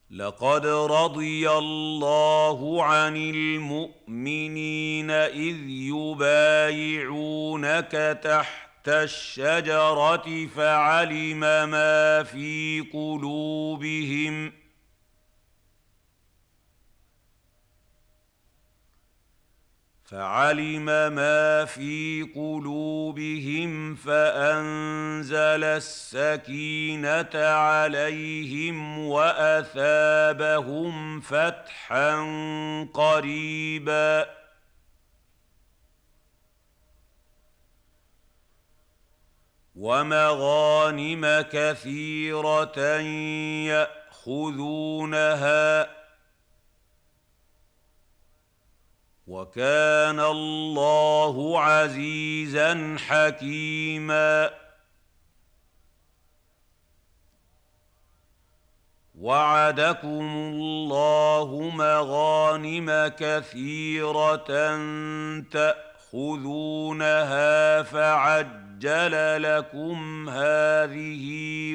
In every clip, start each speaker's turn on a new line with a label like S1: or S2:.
S1: لقد رضي الله عن المؤمنين إذ يبايعونك تحت الشجرة فعلم ما في قلوبهم فأنزل السكينة عليهم وأثابهم فتحا قريبا ومغانم كثيرة يأخذونها وكان الله عزيزا حكيما وعدكم الله مغانم كثيرة تأخذونها فعجل لكم هذه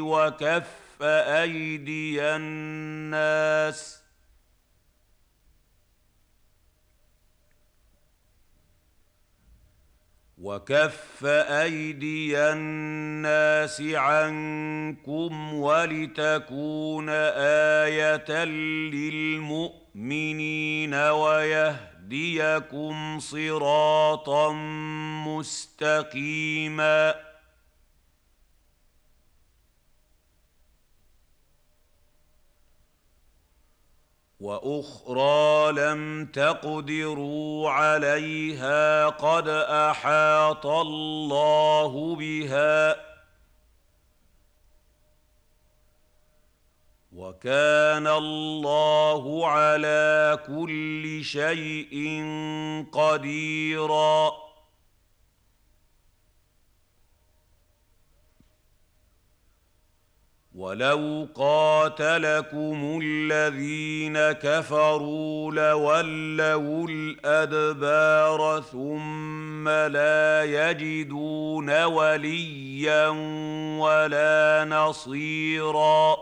S1: وكف أيدي الناس عنكم ولتكون آية للمؤمنين ويهديكم صراطا مستقيما وأخرى لم تقدروا عليها قد أحاط الله بها وكان الله على كل شيء قديرا ولو قاتلكم الذين كفروا لولوا الأدبار ثم لا يجدون وليا ولا نصيرا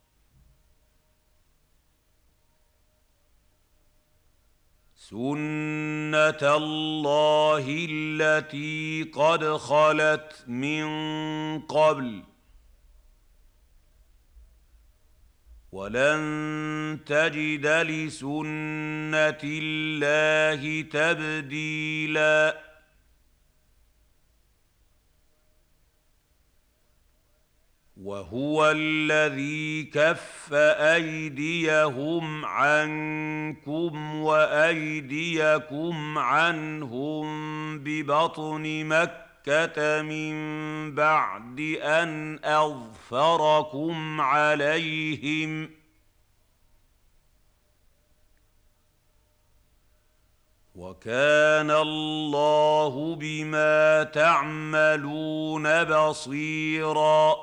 S1: سنة الله التي قد خلت من قبل ولن تجد لسنة الله تبديلا وهو الذي كف أيديهم عنكم وأيديكم عنهم ببطن مكة من بعد أن أظفركم عليهم وكان الله بما تعملون بصيرا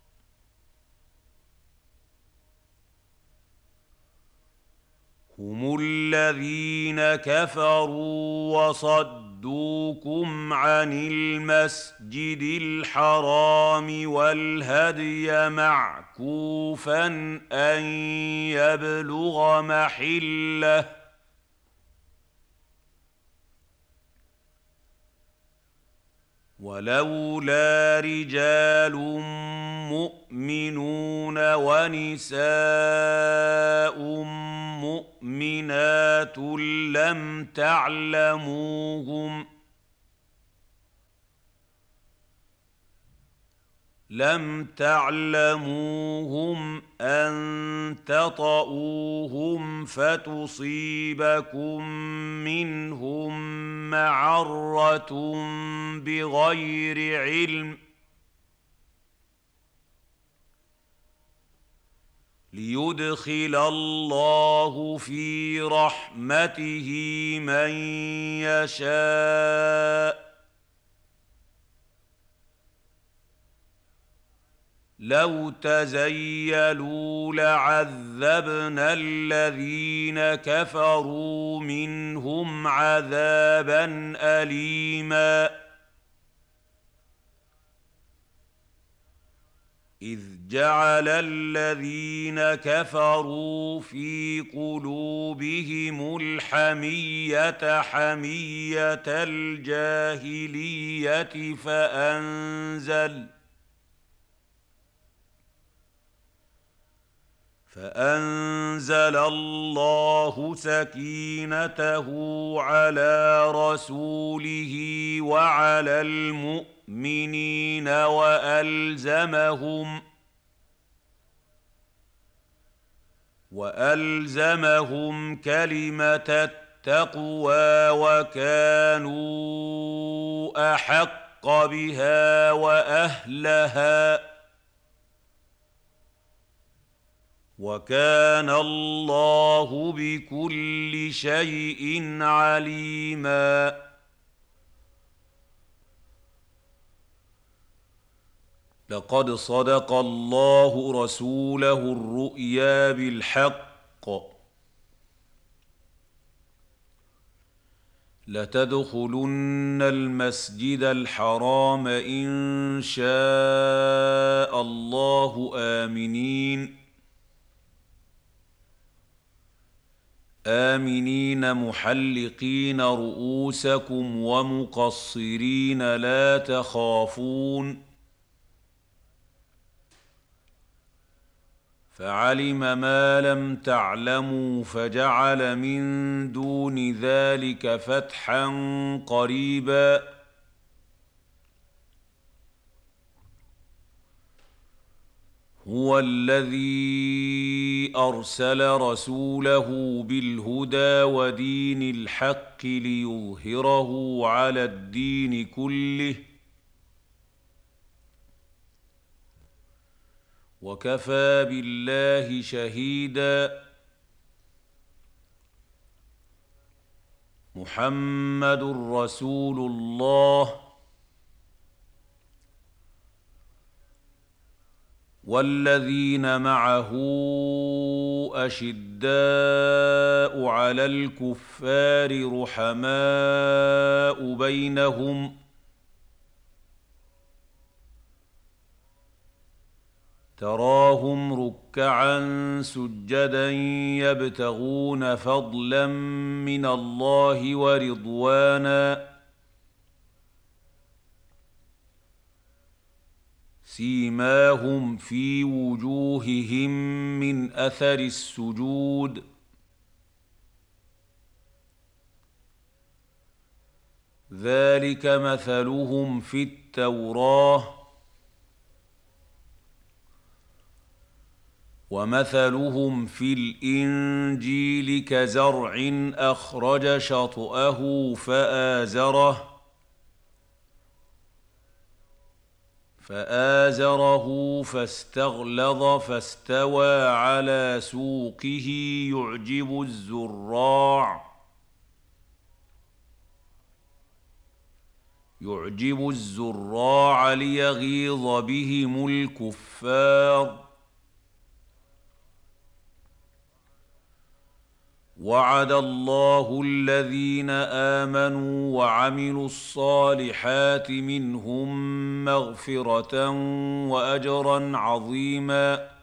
S1: هم الذين كفروا وصدوكم عن المسجد الحرام والهدي معكوفا أن يبلغ محله ولولا رجال مؤمنون ونساء مؤمنات لم تعلموهم أن تطئوهم فتصيبكم منهم معرة بغير علم ليدخل الله في رحمته من يشاء لو تزيلوا لعذبنا الذين كفروا منهم عذابا أليما إذ جعل الذين كفروا في قلوبهم الحمية حمية الجاهلية فأنزل الله سكينته على رسوله وعلى المؤمنين وألزمهم كلمة التقوى وكانوا أحق بها وأهلها وكان الله بكل شيء عليما. لقد صدق الله رسوله الرؤيا بالحق لتدخلن المسجد الحرام إن شاء الله آمنين محلقين رؤوسكم ومقصرين لا تخافون فعلم ما لم تعلموا فجعل من دون ذلك فتحا قريبا. هو الذي أرسل رسوله بالهدى ودين الحق ليظهره على الدين كله وكفى بالله شهيدا. محمد رسول الله والذين معه أشداء على الكفار رحماء بينهم تراهم ركعا سجدا يبتغون فضلا من الله ورضوانا سيماهم في وجوههم من أثر السجود ذلك مثلهم في التوراة ومثلهم في الإنجيل كزرع أخرج شطأه فآزره فاستغلظ فاستوى على سوقه يعجب الزراع ليغيظ بهم الكفار. وعد الله الذين آمنوا وعملوا الصالحات منهم مغفرة وأجرا عظيما.